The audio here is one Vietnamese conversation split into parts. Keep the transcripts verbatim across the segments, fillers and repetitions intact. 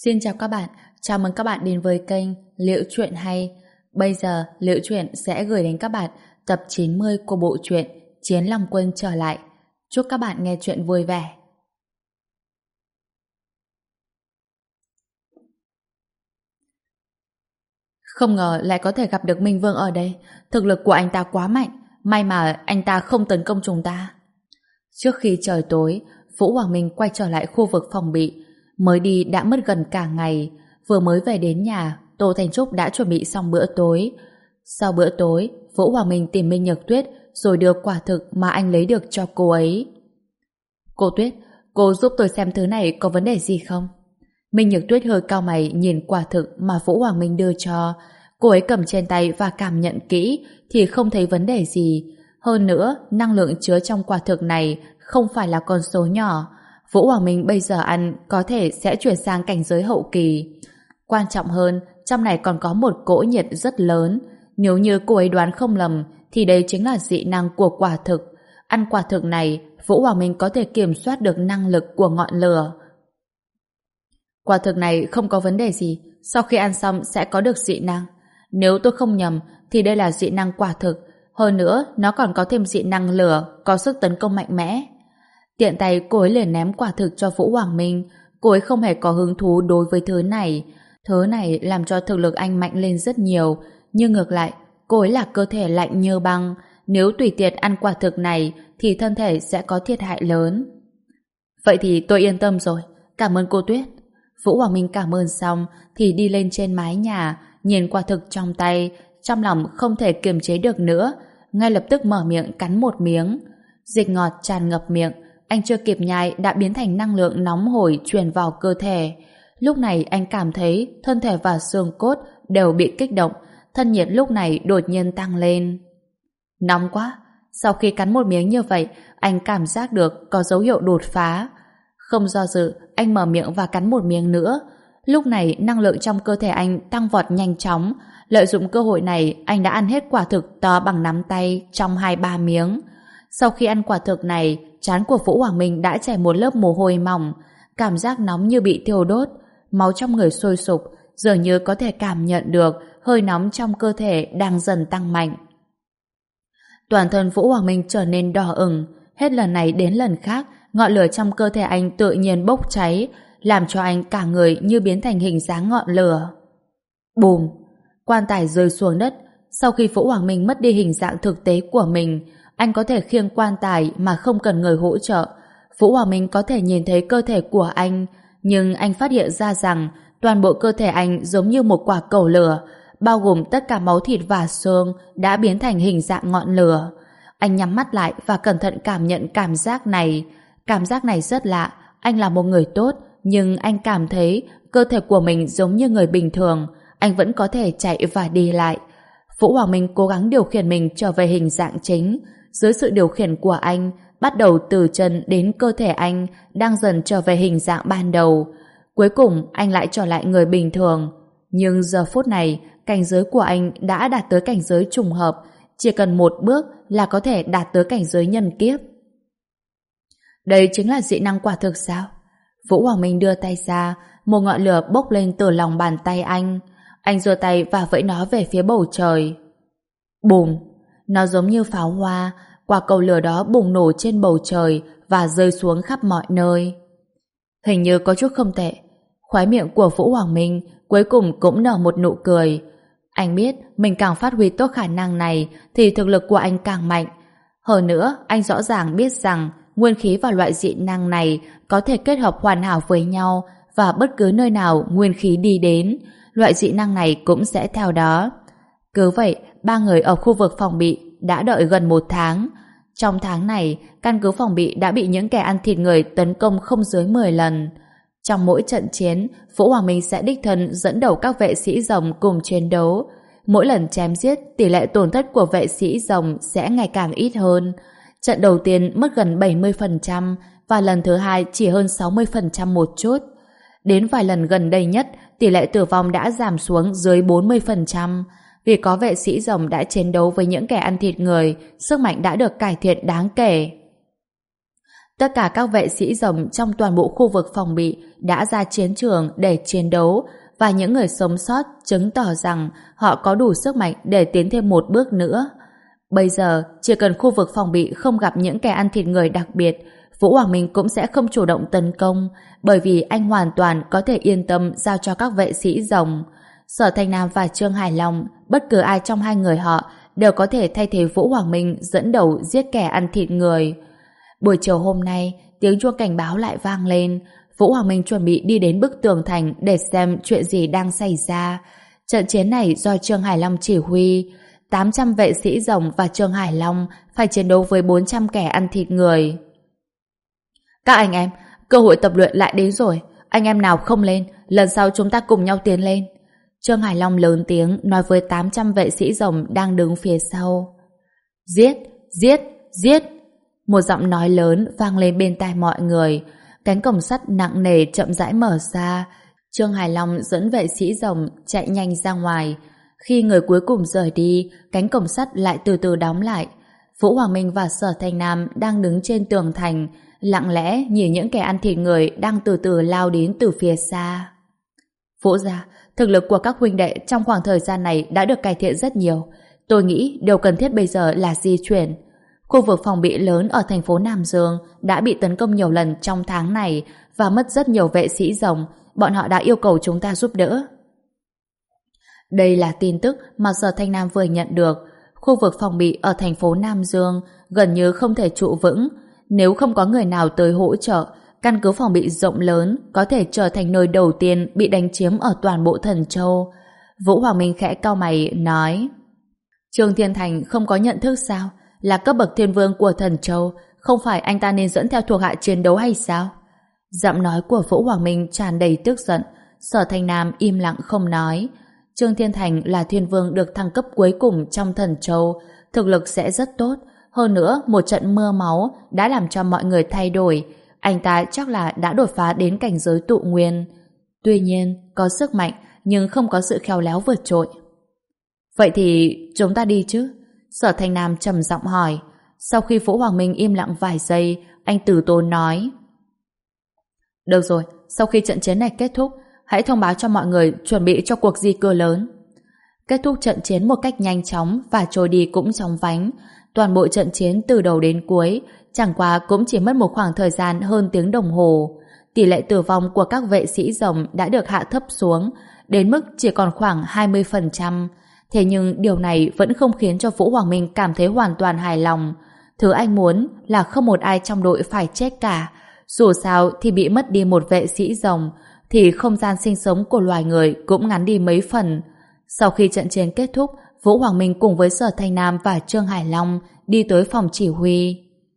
Xin chào các bạn, chào mừng các bạn đến với kênh Liệu Truyện Hay. Bây giờ Liệu Truyện sẽ gửi đến các bạn tập chín mươi của bộ truyện Chiến Long Quân trở lại. Chúc các bạn nghe truyện vui vẻ. Không ngờ lại có thể gặp được Minh Vương ở đây. Thực lực của anh ta quá mạnh, may mà anh ta không tấn công chúng ta. Trước khi trời tối, Vũ Hoàng Minh quay trở lại khu vực phòng bị. Mới đi đã mất gần cả ngày. Vừa mới về đến nhà, Tô Thành Trúc đã chuẩn bị xong bữa tối. Sau bữa tối, Vũ Hoàng Minh tìm Minh Nhược Tuyết rồi đưa quả thực mà anh lấy được cho cô ấy. Cô Tuyết, cô giúp tôi xem thứ này có vấn đề gì không? Minh Nhược Tuyết hơi cau mày nhìn quả thực mà Vũ Hoàng Minh đưa cho. Cô ấy cầm trên tay và cảm nhận kỹ thì không thấy vấn đề gì. Hơn nữa, năng lượng chứa trong quả thực này không phải là con số nhỏ. Vũ Hoàng Minh bây giờ ăn có thể sẽ chuyển sang cảnh giới hậu kỳ. Quan trọng hơn, trong này còn có một cỗ nhiệt rất lớn. Nếu như cô ấy đoán không lầm, thì đây chính là dị năng của quả thực. Ăn quả thực này, Vũ Hoàng Minh có thể kiểm soát được năng lực của ngọn lửa. Quả thực này không có vấn đề gì, sau khi ăn xong sẽ có được dị năng. Nếu tôi không nhầm, thì đây là dị năng quả thực. Hơn nữa, nó còn có thêm dị năng lửa, có sức tấn công mạnh mẽ. Tiện tay cô ấy liền ném quả thực cho Vũ Hoàng Minh. Cô ấy không hề có hứng thú đối với thứ này. Thứ này làm cho thực lực anh mạnh lên rất nhiều. Nhưng ngược lại, cô ấy là cơ thể lạnh như băng. Nếu tùy tiện ăn quả thực này thì thân thể sẽ có thiệt hại lớn. Vậy thì tôi yên tâm rồi. Cảm ơn cô Tuyết. Vũ Hoàng Minh cảm ơn xong thì đi lên trên mái nhà, nhìn quả thực trong tay, trong lòng không thể kiềm chế được nữa, ngay lập tức mở miệng cắn một miếng. Dịch ngọt tràn ngập miệng, anh chưa kịp nhai đã biến thành năng lượng nóng hổi truyền vào cơ thể. Lúc này anh cảm thấy thân thể và xương cốt đều bị kích động, thân nhiệt lúc này đột nhiên tăng lên. Nóng quá! Sau khi cắn một miếng như vậy, anh cảm giác được có dấu hiệu đột phá. Không do dự, anh mở miệng và cắn một miếng nữa. Lúc này năng lượng trong cơ thể anh tăng vọt nhanh chóng. Lợi dụng cơ hội này, anh đã ăn hết quả thực to bằng nắm tay trong hai ba miếng. Sau khi ăn quả thực này, trán của Vũ Hoàng Minh đã chảy một lớp mồ hôi mỏng, cảm giác nóng như bị thiêu đốt, máu trong người sôi sục, dường như có thể cảm nhận được hơi nóng trong cơ thể đang dần tăng mạnh. Toàn thân Vũ Hoàng Minh trở nên đỏ ửng, hết lần này đến lần khác, ngọn lửa trong cơ thể anh tự nhiên bốc cháy, làm cho anh cả người như biến thành hình dáng ngọn lửa. Bùm! Quan tài rơi xuống đất. Sau khi Vũ Hoàng Minh mất đi hình dạng thực tế của mình, anh có thể khiêng quan tài mà không cần người hỗ trợ. Vũ Hoàng Minh có thể nhìn thấy cơ thể của anh, nhưng anh phát hiện ra rằng toàn bộ cơ thể anh giống như một quả cầu lửa, bao gồm tất cả máu thịt và xương đã biến thành hình dạng ngọn lửa. Anh nhắm mắt lại và cẩn thận cảm nhận cảm giác này. Cảm giác này rất lạ. Anh là một người tốt, nhưng anh cảm thấy cơ thể của mình giống như người bình thường. Anh vẫn có thể chạy và đi lại. Vũ Hoàng Minh cố gắng điều khiển mình trở về hình dạng chính. Dưới sự điều khiển của anh, bắt đầu từ chân đến cơ thể anh đang dần trở về hình dạng ban đầu. Cuối cùng anh lại trở lại người bình thường. Nhưng giờ phút này, cảnh giới của anh đã đạt tới cảnh giới trùng hợp. Chỉ cần một bước là có thể đạt tới cảnh giới nhân kiếp. Đây chính là dị năng quả thực sao? Vũ Hoàng Minh đưa tay ra, một ngọn lửa bốc lên từ lòng bàn tay anh. Anh giơ tay và vẫy nó về phía bầu trời. Bùm! Nó giống như pháo hoa, quả cầu lửa đó bùng nổ trên bầu trời và rơi xuống khắp mọi nơi. Hình như có chút không tệ. Khóe miệng của Vũ Hoàng Minh cuối cùng cũng nở một nụ cười. Anh biết mình càng phát huy tốt khả năng này thì thực lực của anh càng mạnh. Hơn nữa, anh rõ ràng biết rằng nguyên khí và loại dị năng này có thể kết hợp hoàn hảo với nhau, và bất cứ nơi nào nguyên khí đi đến, loại dị năng này cũng sẽ theo đó. Cứ vậy, ba người ở khu vực phòng bị đã đợi gần một tháng. Trong tháng này, căn cứ phòng bị đã bị những kẻ ăn thịt người tấn công không dưới mười lần. Trong mỗi trận chiến, Vũ Hoàng Minh sẽ đích thân dẫn đầu các vệ sĩ rồng cùng chiến đấu. Mỗi lần chém giết, tỷ lệ tổn thất của vệ sĩ rồng sẽ ngày càng ít hơn. Trận đầu tiên mất gần bảy mươi phần trăm và lần thứ hai chỉ hơn sáu mươi phần trăm một chút. Đến vài lần gần đây nhất, tỷ lệ tử vong đã giảm xuống dưới bốn mươi phần trăm. Vì có vệ sĩ rồng đã chiến đấu với những kẻ ăn thịt người, sức mạnh đã được cải thiện đáng kể. Tất cả các vệ sĩ rồng trong toàn bộ khu vực phòng bị đã ra chiến trường để chiến đấu, và những người sống sót chứng tỏ rằng họ có đủ sức mạnh để tiến thêm một bước nữa. Bây giờ, chỉ cần khu vực phòng bị không gặp những kẻ ăn thịt người đặc biệt, Vũ Hoàng Minh cũng sẽ không chủ động tấn công, bởi vì anh hoàn toàn có thể yên tâm giao cho các vệ sĩ rồng. Sở Thanh Nam và Trương Hải Long, bất cứ ai trong hai người họ đều có thể thay thế Vũ Hoàng Minh dẫn đầu giết kẻ ăn thịt người. Buổi chiều hôm nay, tiếng chuông cảnh báo lại vang lên. Vũ Hoàng Minh chuẩn bị đi đến bức tường thành để xem chuyện gì đang xảy ra. Trận chiến này do Trương Hải Long chỉ huy. tám trăm vệ sĩ rồng và Trương Hải Long phải chiến đấu với bốn trăm kẻ ăn thịt người. Các anh em, cơ hội tập luyện lại đến rồi. Anh em nào không lên, lần sau chúng ta cùng nhau tiến lên. Trương Hải Long lớn tiếng nói với tám trăm vệ sĩ rồng đang đứng phía sau. Giết, giết, giết. Một giọng nói lớn vang lên bên tai mọi người. Cánh cổng sắt nặng nề chậm rãi mở ra. Trương Hải Long dẫn vệ sĩ rồng chạy nhanh ra ngoài. Khi người cuối cùng rời đi, cánh cổng sắt lại từ từ đóng lại. Vũ Hoàng Minh và Sở Thanh Nam đang đứng trên tường thành, lặng lẽ nhìn những kẻ ăn thịt người đang từ từ lao đến từ phía xa. Vũ gia, thực lực của các huynh đệ trong khoảng thời gian này đã được cải thiện rất nhiều. Tôi nghĩ điều cần thiết bây giờ là di chuyển. Khu vực phòng bị lớn ở thành phố Nam Dương đã bị tấn công nhiều lần trong tháng này và mất rất nhiều vệ sĩ rồng. Bọn họ đã yêu cầu chúng ta giúp đỡ. Đây là tin tức mà Sở Thanh Nam vừa nhận được. Khu vực phòng bị ở thành phố Nam Dương gần như không thể trụ vững. Nếu không có người nào tới hỗ trợ, căn cứ phòng bị rộng lớn có thể trở thành nơi đầu tiên bị đánh chiếm ở toàn bộ Thần Châu. Vũ Hoàng Minh khẽ cau mày nói: Trương Thiên Thành không có nhận thức sao? Là cấp bậc thiên vương của Thần Châu, không phải anh ta nên dẫn theo thuộc hạ chiến đấu hay sao? Giọng nói của Vũ Hoàng Minh tràn đầy tức giận. Sở Thanh Nam im lặng không nói. Trương Thiên Thành là thiên vương được thăng cấp cuối cùng trong Thần Châu, thực lực sẽ rất tốt. Hơn nữa, một trận mưa máu đã làm cho mọi người thay đổi. Anh ta chắc là đã đột phá đến cảnh giới tụ nguyên. Tuy nhiên, có sức mạnh nhưng không có sự khéo léo vượt trội. Vậy thì chúng ta đi chứ? Sở Thanh Nam trầm giọng hỏi. Sau khi Vũ Hoàng Minh im lặng vài giây, anh từ tốn nói: Được rồi, sau khi trận chiến này kết thúc, hãy thông báo cho mọi người chuẩn bị cho cuộc di cư lớn. Kết thúc trận chiến một cách nhanh chóng và trôi đi cũng chóng vánh. Toàn bộ trận chiến từ đầu đến cuối chẳng qua cũng chỉ mất một khoảng thời gian hơn tiếng đồng hồ. Tỷ lệ tử vong của các vệ sĩ rồng đã được hạ thấp xuống đến mức chỉ còn khoảng hai mươi phần trăm. Thế nhưng điều này vẫn không khiến cho Vũ Hoàng Minh cảm thấy hoàn toàn hài lòng. Thứ anh muốn là không một ai trong đội phải chết cả. Dù sao thì bị mất đi một vệ sĩ rồng thì không gian sinh sống của loài người cũng ngắn đi mấy phần. Sau khi trận chiến kết thúc, Vũ Hoàng Minh cùng với Sở Thanh Nam và Trương Hải Long đi tới phòng chỉ huy.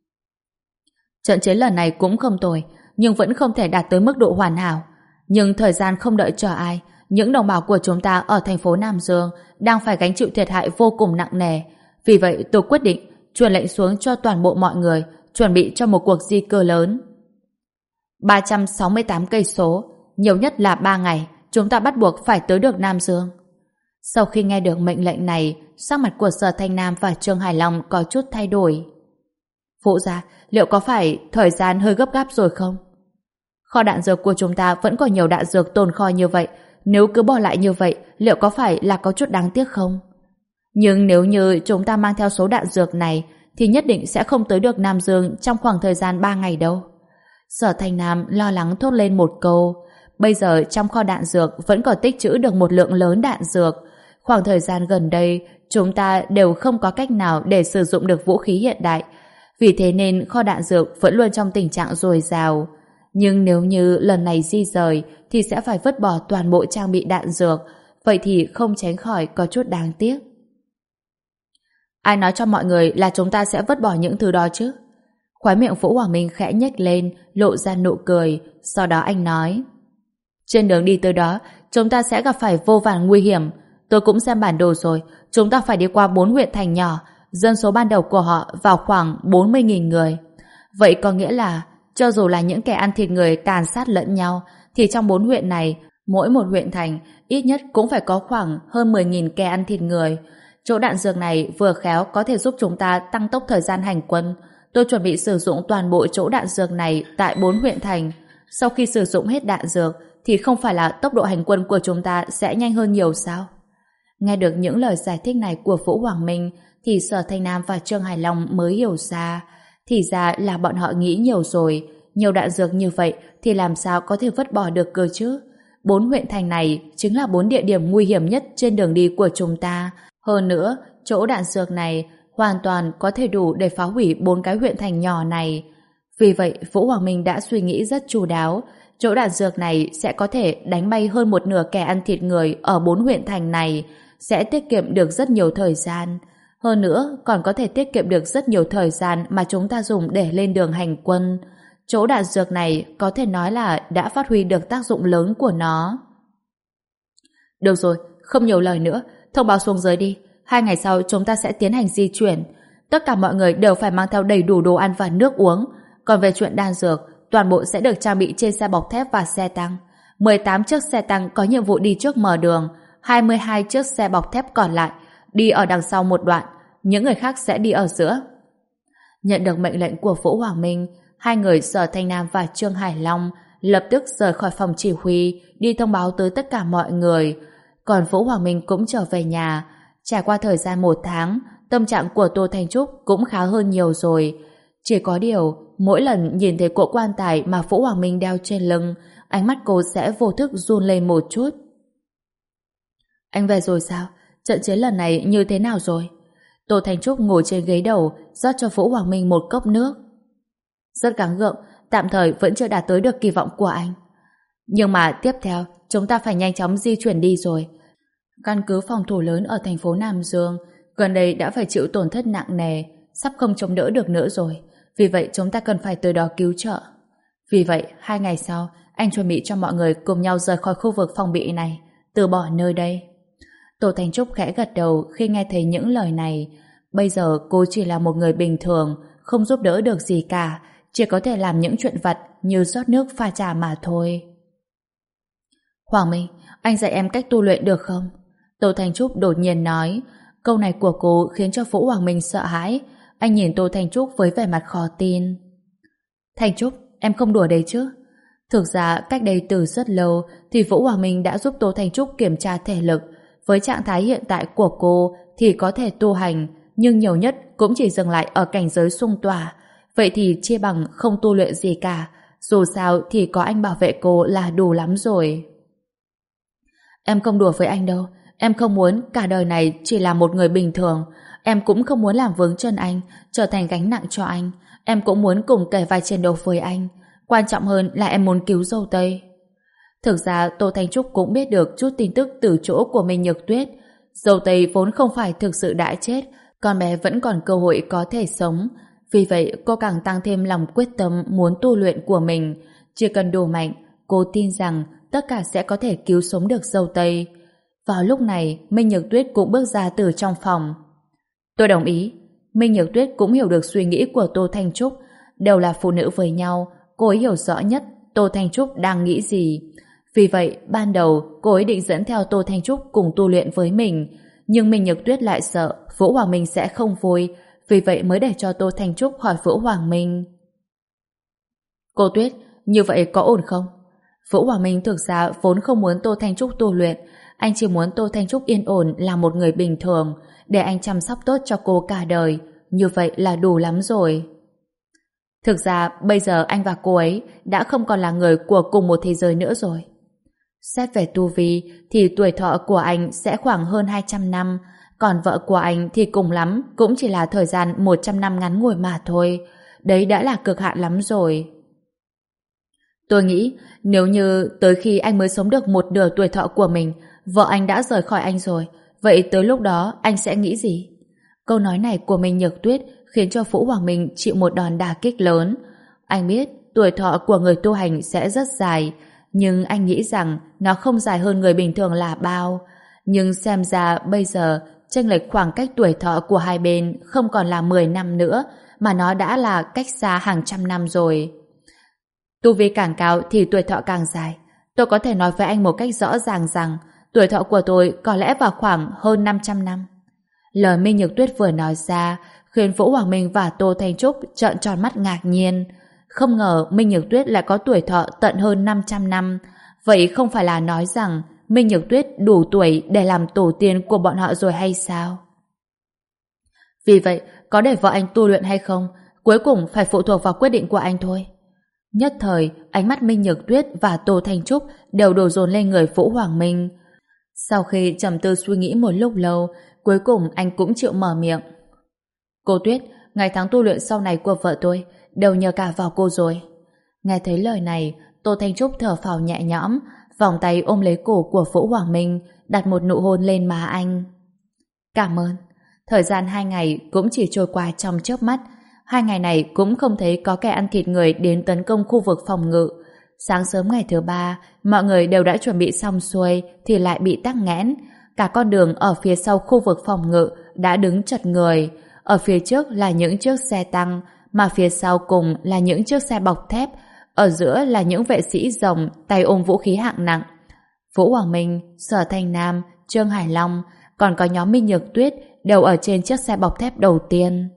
Trận chiến lần này cũng không tồi, nhưng vẫn không thể đạt tới mức độ hoàn hảo. Nhưng thời gian không đợi chờ ai, những đồng bào của chúng ta ở thành phố Nam Dương đang phải gánh chịu thiệt hại vô cùng nặng nề. Vì vậy tôi quyết định truyền lệnh xuống cho toàn bộ mọi người chuẩn bị cho một cuộc di cư lớn. ba trăm sáu mươi tám cây số, nhiều nhất là ba ngày, chúng ta bắt buộc phải tới được Nam Dương. Sau khi nghe được mệnh lệnh này, sắc mặt của Sở Thanh Nam và Trương Hải Long có chút thay đổi. Phụ gia, liệu có phải thời gian hơi gấp gáp rồi không? Kho đạn dược của chúng ta vẫn còn nhiều đạn dược tồn kho như vậy, nếu cứ bỏ lại như vậy, liệu có phải là có chút đáng tiếc không? Nhưng nếu như chúng ta mang theo số đạn dược này, thì nhất định sẽ không tới được Nam Dương trong khoảng thời gian ba ngày đâu. Sở Thanh Nam lo lắng thốt lên một câu. Bây giờ trong kho đạn dược vẫn còn tích trữ được một lượng lớn đạn dược. Khoảng thời gian gần đây, chúng ta đều không có cách nào để sử dụng được vũ khí hiện đại. Vì thế nên kho đạn dược vẫn luôn trong tình trạng dồi dào. Nhưng nếu như lần này di rời thì sẽ phải vứt bỏ toàn bộ trang bị đạn dược. Vậy thì không tránh khỏi có chút đáng tiếc. Ai nói cho mọi người là chúng ta sẽ vứt bỏ những thứ đó chứ? Khóe miệng Vũ Hoàng Minh khẽ nhếch lên, lộ ra nụ cười. Sau đó anh nói: Trên đường đi tới đó, chúng ta sẽ gặp phải vô vàn nguy hiểm. Tôi cũng xem bản đồ rồi, chúng ta phải đi qua bốn huyện thành nhỏ, dân số ban đầu của họ vào khoảng bốn mươi nghìn người. Vậy có nghĩa là cho dù là những kẻ ăn thịt người tàn sát lẫn nhau, thì trong bốn huyện này, mỗi một huyện thành ít nhất cũng phải có khoảng hơn mười nghìn kẻ ăn thịt người. Chỗ đạn dược này vừa khéo có thể giúp chúng ta tăng tốc thời gian hành quân. Tôi chuẩn bị sử dụng toàn bộ chỗ đạn dược này tại bốn huyện thành. Sau khi sử dụng hết đạn dược thì không phải là tốc độ hành quân của chúng ta sẽ nhanh hơn nhiều sao? Nghe được những lời giải thích này của Vũ Hoàng Minh thì Sở Thanh Nam và Trương Hải Long mới hiểu ra. Thì ra là bọn họ nghĩ nhiều rồi. Nhiều đạn dược như vậy thì làm sao có thể vứt bỏ được cơ chứ? Bốn huyện thành này chính là bốn địa điểm nguy hiểm nhất trên đường đi của chúng ta. Hơn nữa, chỗ đạn dược này hoàn toàn có thể đủ để phá hủy bốn cái huyện thành nhỏ này. Vì vậy, Vũ Hoàng Minh đã suy nghĩ rất chu đáo. Chỗ đạn dược này sẽ có thể đánh bay hơn một nửa kẻ ăn thịt người ở bốn huyện thành này, sẽ tiết kiệm được rất nhiều thời gian. Hơn nữa, còn có thể tiết kiệm được rất nhiều thời gian mà chúng ta dùng để lên đường hành quân. Chỗ đạn dược này có thể nói là đã phát huy được tác dụng lớn của nó. Được rồi, không nhiều lời nữa, thông báo xuống dưới đi. Hai ngày sau chúng ta sẽ tiến hành di chuyển. Tất cả mọi người đều phải mang theo đầy đủ đồ ăn và nước uống. Còn về chuyện đan dược, toàn bộ sẽ được trang bị trên xe bọc thép và xe tăng. mười tám chiếc xe tăng có nhiệm vụ đi trước mở đường, hai mươi hai chiếc xe bọc thép còn lại đi ở đằng sau một đoạn, những người khác sẽ đi ở giữa. Nhận được mệnh lệnh của Vũ Hoàng Minh, hai người Sở Thanh Nam và Trương Hải Long lập tức rời khỏi phòng chỉ huy, đi thông báo tới tất cả mọi người. Còn Vũ Hoàng Minh cũng trở về nhà. Trải qua thời gian một tháng, tâm trạng của Tô Thanh Trúc cũng khá hơn nhiều rồi. Chỉ có điều, mỗi lần nhìn thấy cỗ quan tài mà Vũ Hoàng Minh đeo trên lưng, ánh mắt cô sẽ vô thức run lên một chút. Anh về rồi sao? Trận chiến lần này như thế nào rồi? Tô Thanh Trúc ngồi trên ghế đầu, rót cho Vũ Hoàng Minh một cốc nước. Rất gắng gượng, tạm thời vẫn chưa đạt tới được kỳ vọng của anh. Nhưng mà tiếp theo, chúng ta phải nhanh chóng di chuyển đi rồi. Căn cứ phòng thủ lớn ở thành phố Nam Dương gần đây đã phải chịu tổn thất nặng nề, sắp không chống đỡ được nữa rồi. Vì vậy chúng ta cần phải tới đó cứu trợ. Vì vậy, hai ngày sau, anh chuẩn bị cho mọi người cùng nhau rời khỏi khu vực phòng bị này, từ bỏ nơi đây. Tô Thanh Trúc khẽ gật đầu khi nghe thấy những lời này. Bây giờ cô chỉ là một người bình thường, không giúp đỡ được gì cả, chỉ có thể làm những chuyện vặt như rót nước pha trà mà thôi. Hoàng Minh, anh dạy em cách tu luyện được không? Tô Thanh Trúc đột nhiên nói. Câu này của cô khiến cho Vũ Hoàng Minh sợ hãi. Anh nhìn Tô Thanh Trúc với vẻ mặt khó tin. Thanh Trúc, em không đùa đấy chứ? Thực ra cách đây từ rất lâu thì Vũ Hoàng Minh đã giúp Tô Thanh Trúc kiểm tra thể lực. Với trạng thái hiện tại của cô thì có thể tu hành, nhưng nhiều nhất cũng chỉ dừng lại ở cảnh giới xung tỏa. Vậy thì chia bằng không tu luyện gì cả. Dù sao thì có anh bảo vệ cô là đủ lắm rồi. Em không đùa với anh đâu. Em không muốn cả đời này chỉ là một người bình thường. Em cũng không muốn làm vướng chân anh, trở thành gánh nặng cho anh. Em cũng muốn cùng kề vai chiến đấu với anh. Quan trọng hơn là em muốn cứu Dâu Tây. Thực ra Tô Thanh Trúc cũng biết được chút tin tức từ chỗ của Minh Nhược Tuyết. Dâu Tây vốn không phải thực sự đã chết, con bé vẫn còn cơ hội có thể sống. Vì vậy cô càng tăng thêm lòng quyết tâm muốn tu luyện của mình. Chỉ cần đủ mạnh, cô tin rằng tất cả sẽ có thể cứu sống được Dâu Tây. Vào lúc này, Minh Nhược Tuyết cũng bước ra từ trong phòng. Tôi đồng ý. Minh Nhược Tuyết cũng hiểu được suy nghĩ của Tô Thanh Trúc. Đều là phụ nữ với nhau, cô ấy hiểu rõ nhất Tô Thanh Trúc đang nghĩ gì. Vì vậy, ban đầu cô ấy định dẫn theo Tô Thanh Trúc cùng tu luyện với mình. Nhưng Minh Nhược Tuyết lại sợ Vũ Hoàng Minh sẽ không vui. Vì vậy mới để cho Tô Thanh Trúc hỏi Vũ Hoàng Minh. Cô Tuyết, như vậy có ổn không? Vũ Hoàng Minh thực ra vốn không muốn Tô Thanh Trúc tu luyện. Anh chỉ muốn Tô Thanh Trúc yên ổn là một người bình thường, để anh chăm sóc tốt cho cô cả đời. Như vậy là đủ lắm rồi. Thực ra bây giờ anh và cô ấy đã không còn là người của cùng một thế giới nữa rồi. Xét về tu vi thì tuổi thọ của anh sẽ khoảng hơn hai trăm năm, còn vợ của anh thì cùng lắm cũng chỉ là thời gian một trăm năm ngắn ngủi mà thôi. Đấy đã là cực hạn lắm rồi. Tôi nghĩ nếu như tới khi anh mới sống được một nửa tuổi thọ của mình, vợ anh đã rời khỏi anh rồi, vậy tới lúc đó anh sẽ nghĩ gì? Câu nói này của Minh Nhược Tuyết khiến cho Vũ Hoàng Minh chịu một đòn đả kích lớn. Anh biết tuổi thọ của người tu hành sẽ rất dài, nhưng anh nghĩ rằng nó không dài hơn người bình thường là bao. Nhưng xem ra bây giờ chênh lệch khoảng cách tuổi thọ của hai bên không còn là mười năm nữa, mà nó đã là cách xa hàng trăm năm rồi. Tu vi càng cao thì tuổi thọ càng dài. Tôi có thể nói với anh một cách rõ ràng rằng tuổi thọ của tôi có lẽ vào khoảng hơn năm trăm năm. Lời Minh Nhược Tuyết vừa nói ra khiến Vũ Hoàng Minh và Tô Thanh Trúc trợn tròn mắt ngạc nhiên. Không ngờ Minh Nhược Tuyết lại có tuổi thọ tận hơn năm trăm năm. Vậy không phải là nói rằng Minh Nhược Tuyết đủ tuổi để làm tổ tiên của bọn họ rồi hay sao? Vì vậy, có để vợ anh tu luyện hay không, cuối cùng phải phụ thuộc vào quyết định của anh thôi. Nhất thời, ánh mắt Minh Nhược Tuyết và Tô Thanh Trúc đều đổ dồn lên người Vũ Hoàng Minh. Sau khi trầm tư suy nghĩ một lúc lâu, cuối cùng anh cũng chịu mở miệng. Cô Tuyết, ngày tháng tu luyện sau này của vợ tôi đều nhờ cả vào cô rồi. Nghe thấy lời này, Tô Thanh Trúc thở phào nhẹ nhõm, vòng tay ôm lấy cổ của Vũ Hoàng Minh, đặt một nụ hôn lên má anh. Cảm ơn. Thời gian hai ngày cũng chỉ trôi qua trong chớp mắt. Hai ngày này cũng không thấy có kẻ ăn thịt người đến tấn công khu vực phòng ngự. Sáng sớm ngày thứ ba, mọi người đều đã chuẩn bị xong xuôi thì lại bị tắc nghẽn. Cả con đường ở phía sau khu vực phòng ngự đã đứng chật người. Ở phía trước là những chiếc xe tăng, mà phía sau cùng là những chiếc xe bọc thép. Ở giữa là những vệ sĩ rồng tay ôm vũ khí hạng nặng. Vũ Hoàng Minh, Sở Thanh Nam, Trương Hải Long, còn có nhóm Minh Nhược Tuyết đều ở trên chiếc xe bọc thép đầu tiên.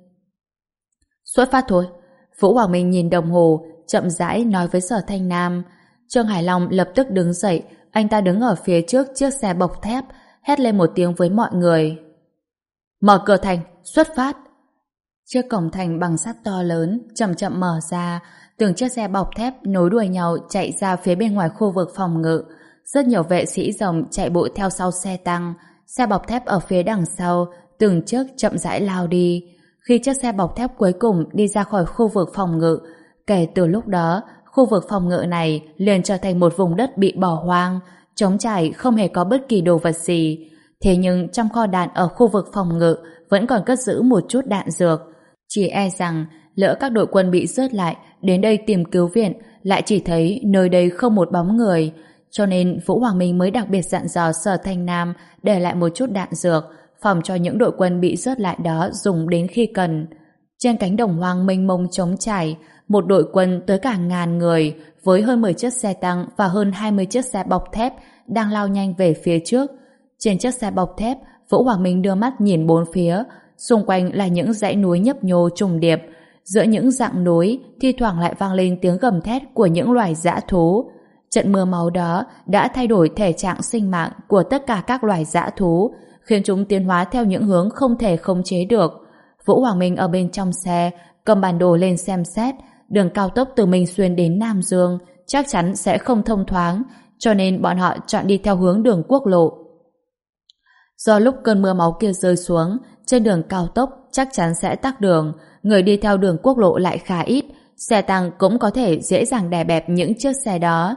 Xuất phát thôi. Vũ Hoàng Minh nhìn đồng hồ, chậm rãi nói với Sở Thanh Nam. Trương Hải Long lập tức đứng dậy, anh ta đứng ở phía trước chiếc xe bọc thép, hét lên một tiếng với mọi người. Mở cửa thành, xuất phát. Chiếc cổng thành bằng sắt to lớn chậm chậm mở ra, từng chiếc xe bọc thép nối đuôi nhau chạy ra phía bên ngoài khu vực phòng ngự. Rất nhiều vệ sĩ rồng chạy bộ theo sau xe tăng, xe bọc thép ở phía đằng sau từng chiếc chậm rãi lao đi. Khi chiếc xe bọc thép cuối cùng đi ra khỏi khu vực phòng ngự, kể từ lúc đó, khu vực phòng ngự này liền trở thành một vùng đất bị bỏ hoang, trống trải không hề có bất kỳ đồ vật gì. Thế nhưng trong kho đạn ở khu vực phòng ngự vẫn còn cất giữ một chút đạn dược. Chỉ e rằng lỡ các đội quân bị rớt lại đến đây tìm cứu viện, lại chỉ thấy nơi đây không một bóng người. Cho nên Vũ Hoàng Minh mới đặc biệt dặn dò Sở Thanh Nam để lại một chút đạn dược, phòng cho những đội quân bị rớt lại đó dùng đến khi cần. Trên cánh đồng hoang mênh mông trống trải, một đội quân tới cả ngàn người với hơn mười chiếc xe tăng và hơn hai mươi chiếc xe bọc thép đang lao nhanh về phía trước. Trên chiếc xe bọc thép, Vũ Hoàng Minh đưa mắt nhìn bốn phía, xung quanh là những dãy núi nhấp nhô trùng điệp. Giữa những dặng núi, thi thoảng lại vang lên tiếng gầm thét của những loài dã thú. Trận mưa máu đó đã thay đổi thể trạng sinh mạng của tất cả các loài dã thú, khiến chúng tiến hóa theo những hướng không thể khống chế được. Vũ Hoàng Minh ở bên trong xe, cầm bản đồ lên xem xét, đường cao tốc từ Minh Xuyên đến Nam Dương chắc chắn sẽ không thông thoáng, cho nên bọn họ chọn đi theo hướng đường quốc lộ. Do lúc cơn mưa máu kia rơi xuống, trên đường cao tốc chắc chắn sẽ tắc đường, người đi theo đường quốc lộ lại khá ít, xe tăng cũng có thể dễ dàng đè bẹp những chiếc xe đó.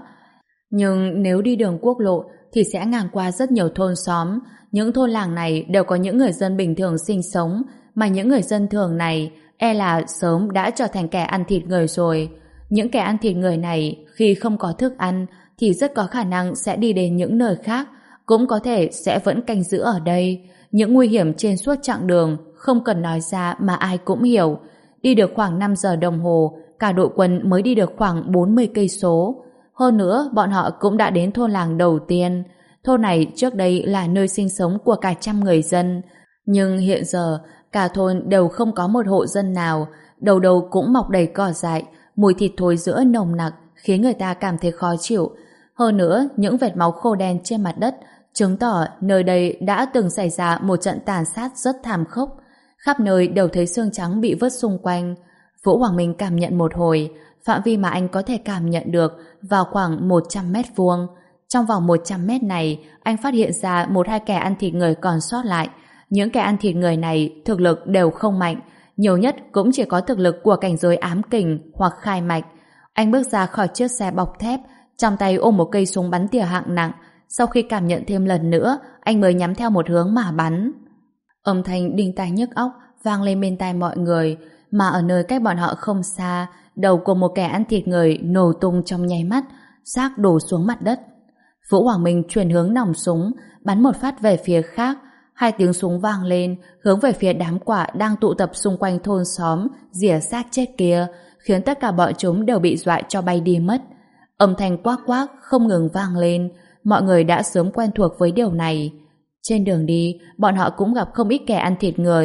Nhưng nếu đi đường quốc lộ thì sẽ ngang qua rất nhiều thôn xóm, những thôn làng này đều có những người dân bình thường sinh sống, mà những người dân thường này e là sớm đã trở thành kẻ ăn thịt người rồi. Những kẻ ăn thịt người này khi không có thức ăn thì rất có khả năng sẽ đi đến những nơi khác, cũng có thể sẽ vẫn canh giữ ở đây. Những nguy hiểm trên suốt chặng đường không cần nói ra mà ai cũng hiểu. Đi được khoảng năm giờ đồng hồ, cả đội quân mới đi được khoảng bốn mươi cây số. Hơn nữa, bọn họ cũng đã đến thôn làng đầu tiên. Thôn này trước đây là nơi sinh sống của cả trăm người dân, nhưng hiện giờ cả thôn đều không có một hộ dân nào, đầu đầu cũng mọc đầy cỏ dại, mùi thịt thối rữa nồng nặc khiến người ta cảm thấy khó chịu. Hơn nữa, những vệt máu khô đen trên mặt đất chứng tỏ nơi đây đã từng xảy ra một trận tàn sát rất thảm khốc. Khắp nơi đều thấy xương trắng bị vứt xung quanh. Vũ Hoàng Minh cảm nhận một hồi, phạm vi mà anh có thể cảm nhận được vào khoảng một trăm mét vuông. Trong vòng một trăm mét này, anh phát hiện ra một hai kẻ ăn thịt người còn sót lại. Những kẻ ăn thịt người này thực lực đều không mạnh, nhiều nhất cũng chỉ có thực lực của cảnh giới ám kình hoặc khai mạch. Anh bước ra khỏi chiếc xe bọc thép, trong tay ôm một cây súng bắn tỉa hạng nặng. Sau khi cảm nhận thêm lần nữa, anh mới nhắm theo một hướng mà bắn. Âm thanh đinh tai nhức óc vang lên bên tai mọi người, mà ở nơi cách bọn họ không xa, đầu của một kẻ ăn thịt người nổ tung trong nháy mắt, xác đổ xuống mặt đất. Vũ Hoàng Minh chuyển hướng nòng súng, bắn một phát về phía khác. Hai tiếng súng vang lên, hướng về phía đám quạ đang tụ tập xung quanh thôn xóm, rỉa xác chết kia, khiến tất cả bọn chúng đều bị dọa cho bay đi mất. Âm thanh quác quác không ngừng vang lên, mọi người đã sớm quen thuộc với điều này. Trên đường đi, bọn họ cũng gặp không ít kẻ ăn thịt người.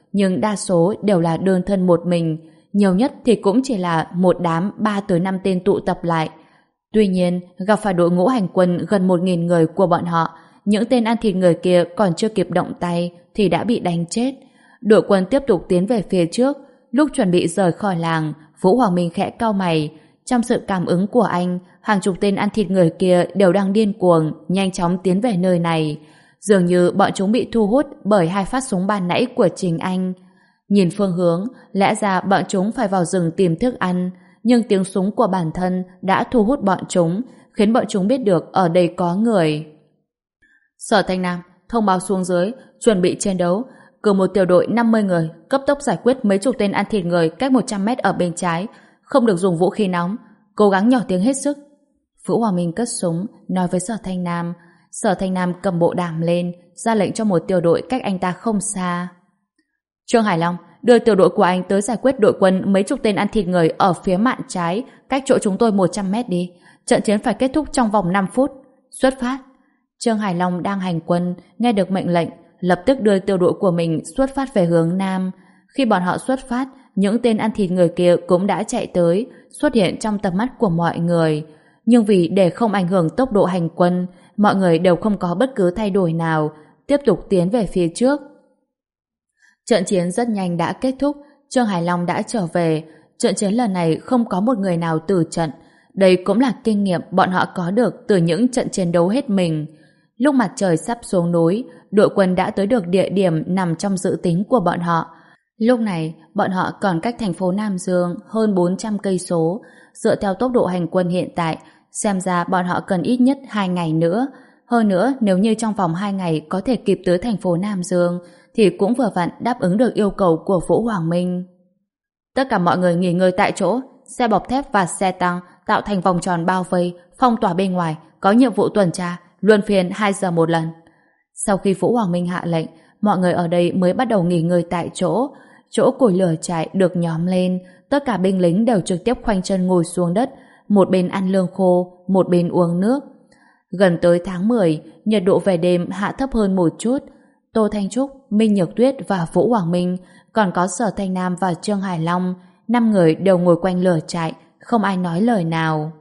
nhưng đa số đều là đơn thân một mình, nhiều nhất thì cũng chỉ là một đám ba tới năm tên tụ tập lại. Tuy nhiên, gặp phải đội ngũ hành quân gần một nghìn người của bọn họ, những tên ăn thịt người kia còn chưa kịp động tay thì đã bị đánh chết. Đội quân tiếp tục tiến về phía trước. Lúc chuẩn bị rời khỏi làng, Vũ Hoàng Minh khẽ cau mày. Trong sự cảm ứng của anh, hàng chục tên ăn thịt người kia đều đang điên cuồng, nhanh chóng tiến về nơi này. Dường như bọn chúng bị thu hút bởi hai phát súng ban nãy của chính anh. Nhìn phương hướng, lẽ ra bọn chúng phải vào rừng tìm thức ăn, nhưng tiếng súng của bản thân đã thu hút bọn chúng, khiến bọn chúng biết được ở đây có người. Sở Thanh Nam, thông báo xuống dưới, chuẩn bị chiến đấu, cử một tiểu đội năm mươi người, cấp tốc giải quyết mấy chục tên ăn thịt người cách một trăm mét ở bên trái, không được dùng vũ khí nóng, cố gắng nhỏ tiếng hết sức. Vũ Hoàng Minh cất súng, nói với Sở Thanh Nam. Sở Thanh Nam cầm bộ đàm lên, ra lệnh cho một tiểu đội cách anh ta không xa. Trương Hải Long, đưa tiểu đội của anh tới giải quyết đội quân mấy chục tên ăn thịt người ở phía mạn trái, cách chỗ chúng tôi một trăm mét đi. Trận chiến phải kết thúc trong vòng năm phút. Xuất phát. Trương Hải Long đang hành quân, nghe được mệnh lệnh, lập tức đưa tiểu đội của mình xuất phát về hướng Nam. Khi bọn họ xuất phát, những tên ăn thịt người kia cũng đã chạy tới, xuất hiện trong tầm mắt của mọi người. Nhưng vì để không ảnh hưởng tốc độ hành quân, mọi người đều không có bất cứ thay đổi nào, tiếp tục tiến về phía trước. Trận chiến rất nhanh đã kết thúc, Trương Hải Long đã trở về. Trận chiến lần này không có một người nào tử trận. Đây cũng là kinh nghiệm bọn họ có được từ những trận chiến đấu hết mình. Lúc mặt trời sắp xuống núi, đội quân đã tới được địa điểm nằm trong dự tính của bọn họ. Lúc này, bọn họ còn cách thành phố Nam Dương hơn bốn trăm cây số. Dựa theo tốc độ hành quân hiện tại, xem ra bọn họ cần ít nhất hai ngày nữa. Hơn nữa, nếu như trong vòng hai ngày có thể kịp tới thành phố Nam Dương, thì cũng vừa vặn đáp ứng được yêu cầu của Vũ Hoàng Minh. Tất cả mọi người nghỉ ngơi tại chỗ, xe bọc thép và xe tăng tạo thành vòng tròn bao vây, phong tỏa bên ngoài, có nhiệm vụ tuần tra, luân phiên hai giờ một lần. Sau khi Vũ Hoàng Minh hạ lệnh, mọi người ở đây mới bắt đầu nghỉ ngơi tại chỗ. Chỗ củi lửa trại được nhóm lên, tất cả binh lính đều trực tiếp khoanh chân ngồi xuống đất, một bên ăn lương khô, một bên uống nước. Gần tới tháng mười, nhiệt độ về đêm hạ thấp hơn một chút. Tô Thanh Trúc, Minh Nhược Tuyết và Vũ Hoàng Minh, còn có Sở Thanh Nam và Trương Hải Long, năm người đều ngồi quanh lửa trại, không ai nói lời nào.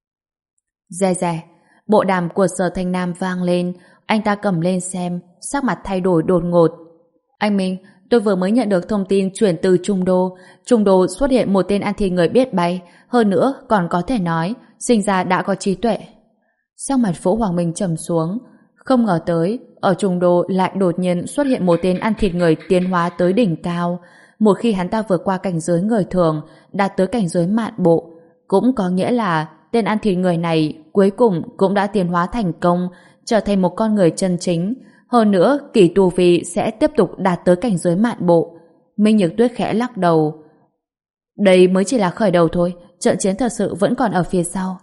Dè dè, bộ đàm của Sở Thanh Nam vang lên, anh ta cầm lên xem, sắc mặt thay đổi đột ngột. Anh Minh, tôi vừa mới nhận được thông tin chuyển từ Trung Đô. Trung Đô xuất hiện một tên ăn thịt người biết bay, hơn nữa còn có thể nói, sinh ra đã có trí tuệ. Sắc mặt Vũ Hoàng Minh trầm xuống, không ngờ tới, ở Trung Đô lại đột nhiên xuất hiện một tên ăn thịt người tiến hóa tới đỉnh cao. Một khi hắn ta vượt qua cảnh giới người thường, đạt tới cảnh giới mạn bộ, cũng có nghĩa là tên ăn thịt người này cuối cùng cũng đã tiến hóa thành công, trở thành một con người chân chính. Hơn nữa, kỳ tu vi sẽ tiếp tục đạt tới cảnh giới mạn bộ. Minh Nhược Tuyết khẽ lắc đầu. Đây mới chỉ là khởi đầu thôi, trận chiến thật sự vẫn còn ở phía sau.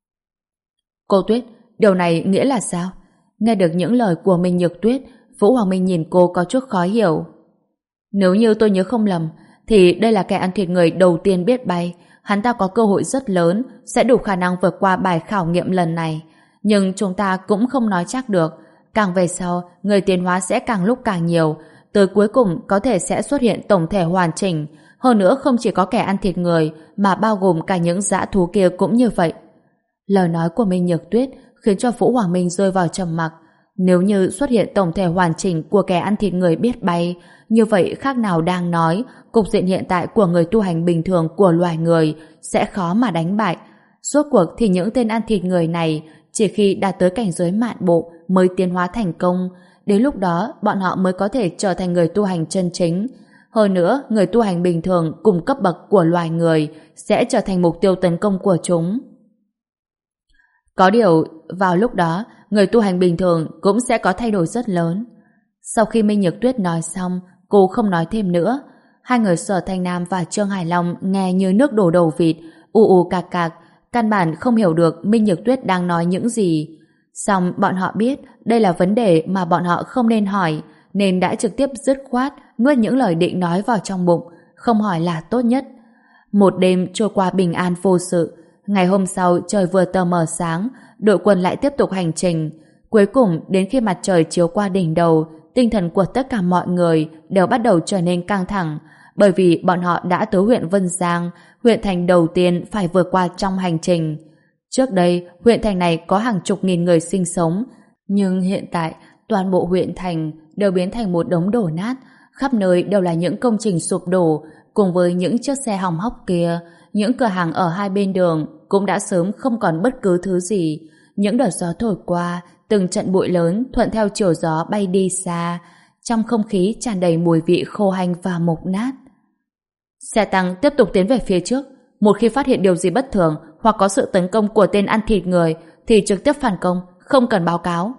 Cô Tuyết, điều này nghĩa là sao? Nghe được những lời của Minh Nhược Tuyết, Vũ Hoàng Minh nhìn cô có chút khó hiểu. Nếu như tôi nhớ không lầm, thì đây là kẻ ăn thịt người đầu tiên biết bay. Hắn ta có cơ hội rất lớn, sẽ đủ khả năng vượt qua bài khảo nghiệm lần này. Nhưng chúng ta cũng không nói chắc được. Càng về sau, người tiến hóa sẽ càng lúc càng nhiều. Tới cuối cùng có thể sẽ xuất hiện tổng thể hoàn chỉnh. Hơn nữa không chỉ có kẻ ăn thịt người, mà bao gồm cả những dã thú kia cũng như vậy. Lời nói của Minh Nhược Tuyết khiến cho Vũ Hoàng Minh rơi vào trầm mặc. Nếu như xuất hiện tổng thể hoàn chỉnh của kẻ ăn thịt người biết bay, như vậy khác nào đang nói cục diện hiện tại của người tu hành bình thường của loài người sẽ khó mà đánh bại. Rốt cuộc thì những tên ăn thịt người này chỉ khi đạt tới cảnh giới mạn bộ mới tiến hóa thành công. Đến lúc đó bọn họ mới có thể trở thành người tu hành chân chính. Hơn nữa, người tu hành bình thường cùng cấp bậc của loài người sẽ trở thành mục tiêu tấn công của chúng. Có điều, vào lúc đó, người tu hành bình thường cũng sẽ có thay đổi rất lớn. Sau khi Minh Nhược Tuyết nói xong, cô không nói thêm nữa. Hai người Sở Thanh Nam và Trương Hải Long nghe như nước đổ đầu vịt, ù ù cạc cạc, căn bản không hiểu được Minh Nhược Tuyết đang nói những gì. Song bọn họ biết đây là vấn đề mà bọn họ không nên hỏi, nên đã trực tiếp dứt khoát nuốt những lời định nói vào trong bụng, không hỏi là tốt nhất. Một đêm trôi qua bình an vô sự. Ngày hôm sau trời vừa tờ mờ sáng, đội quân lại tiếp tục hành trình. Cuối cùng đến khi mặt trời chiếu qua đỉnh đầu, tinh thần của tất cả mọi người đều bắt đầu trở nên căng thẳng, bởi vì bọn họ đã tới huyện Vân Giang, huyện thành đầu tiên phải vượt qua trong hành trình. Trước đây, huyện thành này có hàng chục nghìn người sinh sống, nhưng hiện tại, toàn bộ huyện thành đều biến thành một đống đổ nát, khắp nơi đều là những công trình sụp đổ, cùng với những chiếc xe hỏng hóc kia, những cửa hàng ở hai bên đường cũng đã sớm không còn bất cứ thứ gì. Những đợt gió thổi qua, từng trận bụi lớn thuận theo chiều gió bay đi xa, trong không khí tràn đầy mùi vị khô hanh và mục nát. Xe tăng tiếp tục tiến về phía trước, một khi phát hiện điều gì bất thường hoặc có sự tấn công của tên ăn thịt người thì trực tiếp phản công, không cần báo cáo.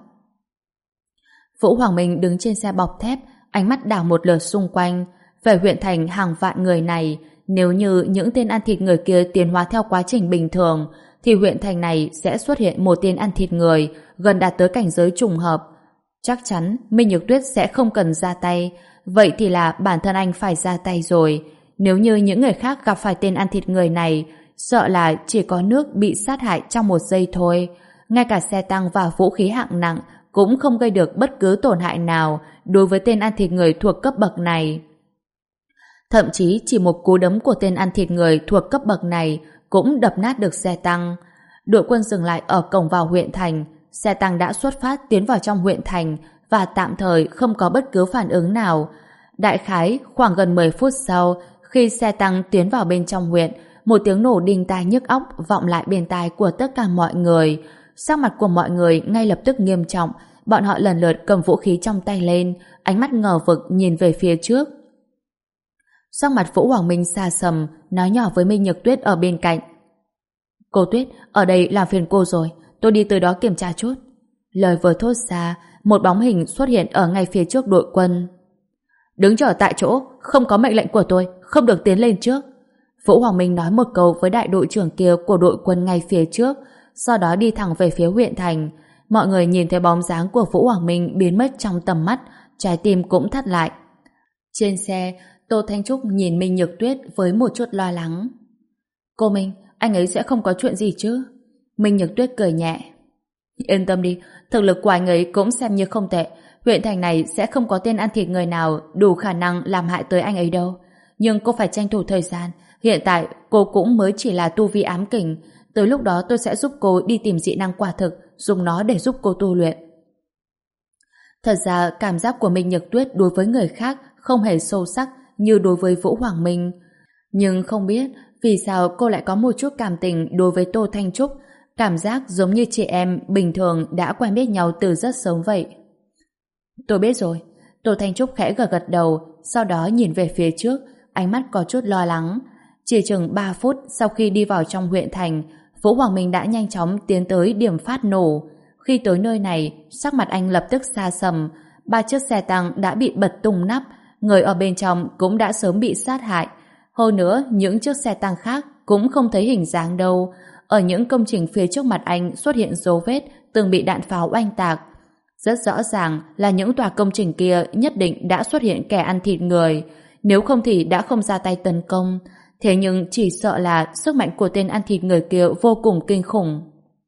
Vũ Hoàng Minh đứng trên xe bọc thép, ánh mắt đảo một lượt xung quanh. Về huyện thành hàng vạn người này, nếu như những tên ăn thịt người kia tiến hóa theo quá trình bình thường, thì huyện thành này sẽ xuất hiện một tên ăn thịt người gần đạt tới cảnh giới trùng hợp. Chắc chắn Minh Nhược Tuyết sẽ không cần ra tay, vậy thì là bản thân anh phải ra tay rồi. Nếu như những người khác gặp phải tên ăn thịt người này, sợ là chỉ có nước bị sát hại trong một giây thôi. Ngay cả xe tăng và vũ khí hạng nặng cũng không gây được bất cứ tổn hại nào đối với tên ăn thịt người thuộc cấp bậc này. Thậm chí chỉ một cú đấm của tên ăn thịt người thuộc cấp bậc này cũng đập nát được xe tăng. Đội quân dừng lại ở cổng vào huyện thành, xe tăng đã xuất phát tiến vào trong huyện thành và tạm thời không có bất cứ phản ứng nào. Đại khái khoảng gần mười phút sau, khi xe tăng tiến vào bên trong huyện, một tiếng nổ đinh tai nhức óc vọng lại bên tai của tất cả mọi người. Sắc mặt của mọi người ngay lập tức nghiêm trọng, bọn họ lần lượt cầm vũ khí trong tay lên, ánh mắt ngờ vực nhìn về phía trước. Sắc mặt Vũ Hoàng Minh xa sầm, nói nhỏ với Minh Nhược Tuyết ở bên cạnh. Cô Tuyết, ở đây làm phiền cô rồi, tôi đi tới đó kiểm tra chút. Lời vừa thốt ra, một bóng hình xuất hiện ở ngay phía trước đội quân. Đứng chờ tại chỗ, không có mệnh lệnh của tôi, không được tiến lên trước. Vũ Hoàng Minh nói một câu với đại đội trưởng kia của đội quân ngay phía trước, sau đó đi thẳng về phía huyện thành. Mọi người nhìn thấy bóng dáng của Vũ Hoàng Minh biến mất trong tầm mắt, trái tim cũng thắt lại. Trên xe, Tô Thanh Trúc nhìn Minh Nhược Tuyết với một chút lo lắng. Cô Minh, anh ấy sẽ không có chuyện gì chứ? Minh Nhược Tuyết cười nhẹ. Yên tâm đi, thực lực của anh ấy cũng xem như không tệ. Huyện thành này sẽ không có tên ăn thịt người nào đủ khả năng làm hại tới anh ấy đâu. Nhưng cô phải tranh thủ thời gian. Hiện tại cô cũng mới chỉ là tu vi ám kình. Tới lúc đó tôi sẽ giúp cô đi tìm dị năng quả thực, dùng nó để giúp cô tu luyện. Thật ra cảm giác của Minh Nhược Tuyết đối với người khác không hề sâu sắc như đối với Vũ Hoàng Minh. Nhưng không biết vì sao cô lại có một chút cảm tình đối với Tô Thanh Trúc, cảm giác giống như chị em bình thường đã quen biết nhau từ rất sớm vậy. Tôi biết rồi. Tô Thanh Trúc khẽ gật gật đầu, sau đó nhìn về phía trước, ánh mắt có chút lo lắng. Chỉ chừng ba phút sau khi đi vào trong huyện thành, Vũ Hoàng Minh đã nhanh chóng tiến tới điểm phát nổ. Khi tới nơi này, sắc mặt anh lập tức xa sầm. Ba chiếc xe tăng đã bị bật tung nắp, người ở bên trong cũng đã sớm bị sát hại. Hơn nữa, những chiếc xe tăng khác cũng không thấy hình dáng đâu. Ở những công trình phía trước mặt anh xuất hiện dấu vết từng bị đạn pháo oanh tạc. Rất rõ ràng là những tòa công trình kia nhất định đã xuất hiện kẻ ăn thịt người. Nếu không thì đã không ra tay tấn công. Thế nhưng chỉ sợ là sức mạnh của tên ăn thịt người kia vô cùng kinh khủng.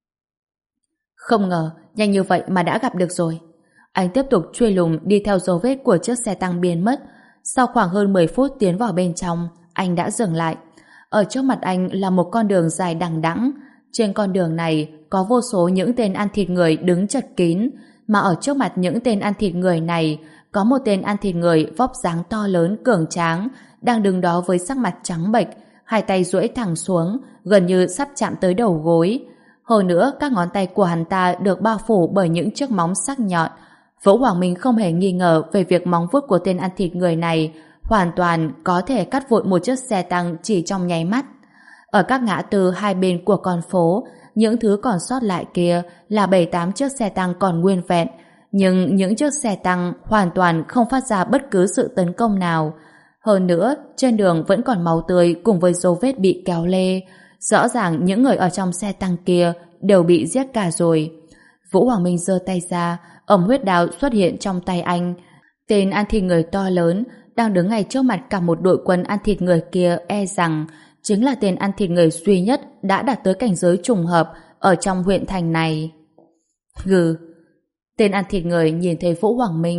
Không ngờ, nhanh như vậy mà đã gặp được rồi. Anh tiếp tục truy lùng đi theo dấu vết của chiếc xe tăng biến mất. Sau khoảng hơn mười phút tiến vào bên trong, anh đã dừng lại. Ở trước mặt anh là một con đường dài đằng đẵng. Trên con đường này có vô số những tên ăn thịt người đứng chật kín, mà ở trước mặt những tên ăn thịt người này có một tên ăn thịt người vóc dáng to lớn cường tráng đang đứng đó với sắc mặt trắng bệch, hai tay duỗi thẳng xuống, gần như sắp chạm tới đầu gối. Hơn nữa, các ngón tay của hắn ta được bao phủ bởi những chiếc móng sắc nhọn. Vũ Hoàng Minh không hề nghi ngờ về việc móng vuốt của tên ăn thịt người này hoàn toàn có thể cắt vụn một chiếc xe tăng chỉ trong nháy mắt. Ở các ngã tư hai bên của con phố, những thứ còn sót lại kia là bảy tám chiếc xe tăng còn nguyên vẹn, nhưng những chiếc xe tăng hoàn toàn không phát ra bất cứ sự tấn công nào. Hơn nữa, trên đường vẫn còn máu tươi cùng với dấu vết bị kéo lê. Rõ ràng những người ở trong xe tăng kia đều bị giết cả rồi. Vũ Hoàng Minh giơ tay ra, ẩm huyết đao xuất hiện trong tay anh. Tên ăn thịt người to lớn đang đứng ngay trước mặt cả một đội quân ăn thịt người kia e rằng chính là tên ăn thịt người duy nhất đã đạt tới cảnh giới trùng hợp ở trong huyện thành này. Gừ. Tên ăn thịt người nhìn thấy Vũ Hoàng Minh,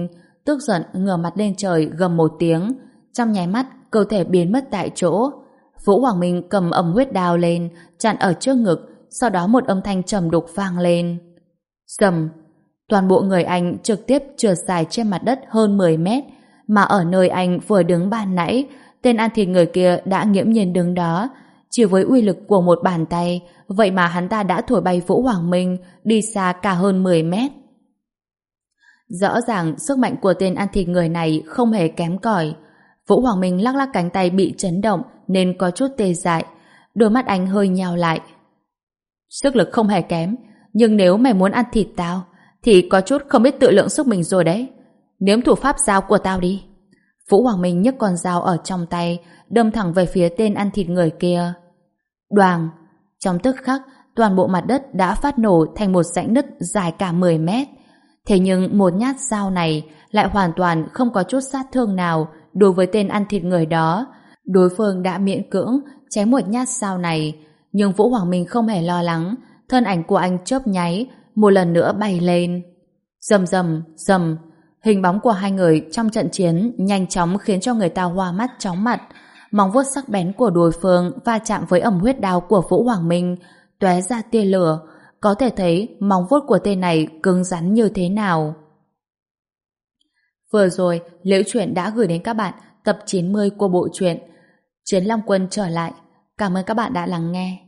tức giận ngửa mặt lên trời gầm một tiếng, trong nháy mắt cơ thể biến mất tại chỗ. Vũ Hoàng Minh cầm ấm huyết đao lên, chặn ở trước ngực, sau đó một âm thanh trầm đục vang lên. Rầm, toàn bộ người anh trực tiếp trượt dài trên mặt đất hơn mười mét, mà ở nơi anh vừa đứng ban nãy, tên ăn thịt người kia đã nghiễm nhiên đứng đó. Chỉ với uy lực của một bàn tay, vậy mà hắn ta đã thổi bay Vũ Hoàng Minh đi xa cả hơn mười mét. Rõ ràng sức mạnh của tên ăn thịt người này không hề kém cỏi. Vũ Hoàng Minh lắc lắc cánh tay bị chấn động nên có chút tê dại, đôi mắt anh hơi nhào lại. Sức lực không hề kém, nhưng nếu mày muốn ăn thịt tao thì có chút không biết tự lượng sức mình rồi đấy. Nếm thủ pháp dao của tao đi. Vũ Hoàng Minh nhấc con dao ở trong tay, đâm thẳng về phía tên ăn thịt người kia. Đoàng! Trong tức khắc, toàn bộ mặt đất đã phát nổ thành một rãnh nứt dài cả mười mét. Thế nhưng một nhát dao này lại hoàn toàn không có chút sát thương nào đối với tên ăn thịt người đó. Đối phương đã miễn cưỡng chém một nhát dao này, nhưng Vũ Hoàng Minh không hề lo lắng, thân ảnh của anh chớp nháy, một lần nữa bay lên. Rầm rầm, rầm, hình bóng của hai người trong trận chiến nhanh chóng khiến cho người ta hoa mắt chóng mặt. Móng vuốt sắc bén của đối phương va chạm với ẩm huyết đao của Vũ Hoàng Minh, tóe ra tia lửa, có thể thấy móng vuốt của tên này cứng rắn như thế nào. Vừa rồi, Liễu Chuyện đã gửi đến các bạn tập chín mươi của bộ truyện Chiến Long Quân trở lại. Cảm ơn các bạn đã lắng nghe.